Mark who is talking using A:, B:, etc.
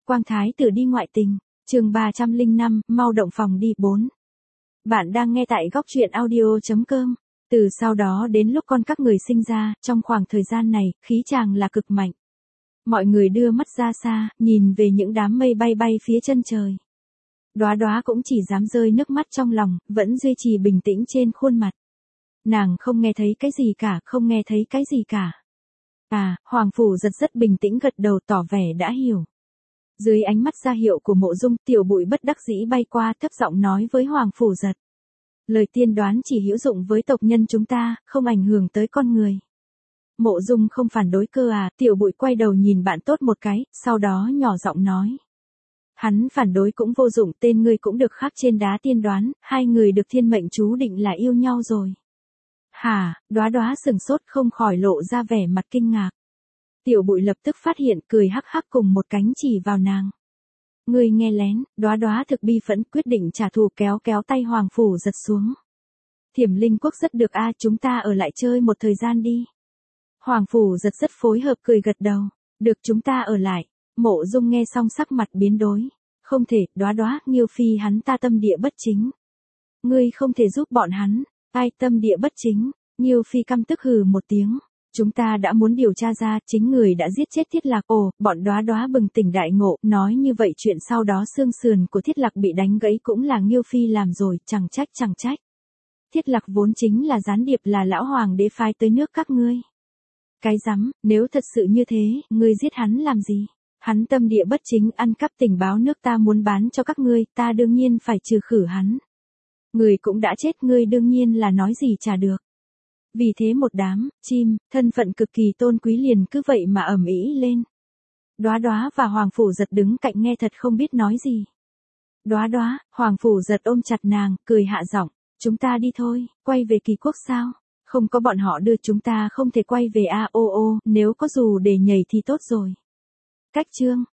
A: Quang Thái tử đi ngoại tình, chương 305, mau động phòng đi 4. Bạn đang nghe tại góc truyện audio.com. Từ sau đó đến lúc con các người sinh ra, trong khoảng thời gian này, khí chàng là cực mạnh. Mọi người đưa mắt ra xa, nhìn về những đám mây bay bay phía chân trời. Đóa Đóa cũng chỉ dám rơi nước mắt trong lòng, vẫn duy trì bình tĩnh trên khuôn mặt. Nàng không nghe thấy cái gì cả, không nghe thấy cái gì cả. Hoàng Phủ Giật rất bình tĩnh gật đầu tỏ vẻ đã hiểu. Dưới ánh mắt ra hiệu của Mộ Dung, Tiểu Bụi bất đắc dĩ bay qua thấp giọng nói với Hoàng Phủ Giật. Lời tiên đoán chỉ hữu dụng với tộc nhân chúng ta, không ảnh hưởng tới con người. Mộ Dung không phản đối cơ à, Tiểu Bụi quay đầu nhìn bạn tốt một cái, sau đó nhỏ giọng nói. Hắn phản đối cũng vô dụng, tên ngươi cũng được khắc trên đá tiên đoán, hai người được thiên mệnh chú định là yêu nhau rồi. Hả, Đóa Đóa sừng sốt không khỏi lộ ra vẻ mặt kinh ngạc. Tiểu Bụi lập tức phát hiện cười hắc hắc cùng một cánh chỉ vào nàng. Ngươi nghe lén, Đóa Đóa thực bi phẫn quyết định trả thù kéo tay Hoàng Phủ Giật xuống. Thiểm Linh Quốc rất được chúng ta ở lại chơi một thời gian đi. Hoàng Phủ Giật rất phối hợp cười gật đầu. Được chúng ta ở lại. Mộ Dung nghe xong sắc mặt biến đổi. Không thể, Đóa Đóa, Nghiêu Phi hắn ta tâm địa bất chính. Ngươi không thể giúp bọn hắn. Ai tâm địa bất chính? Nghiêu Phi căm tức hừ một tiếng. Chúng ta đã muốn điều tra ra chính người đã giết chết Thiết Lạc. Bọn Đóa Đóa bừng tỉnh đại ngộ, nói như vậy chuyện sau đó xương sườn của Thiết Lạc bị đánh gãy cũng là Nghiêu Phi làm rồi, chẳng trách. Thiết Lạc vốn chính là gián điệp là lão hoàng đế phái tới nước các ngươi. Cái rắm, nếu thật sự như thế, ngươi giết hắn làm gì? Hắn tâm địa bất chính ăn cắp tình báo nước ta muốn bán cho các ngươi, ta đương nhiên phải trừ khử hắn. Người cũng đã chết, ngươi đương nhiên là nói gì trả được. Vì thế một đám chim, thân phận cực kỳ tôn quý liền cứ vậy mà ầm ĩ lên. Đóa Đóa và Hoàng Phủ Giật đứng cạnh nghe thật không biết nói gì. Đóa Đóa, Hoàng Phủ Giật ôm chặt nàng, cười hạ giọng, chúng ta đi thôi, quay về Kỳ Quốc sao? Không có bọn họ đưa chúng ta không thể quay về nếu có dù để nhảy thì tốt rồi. Cách chương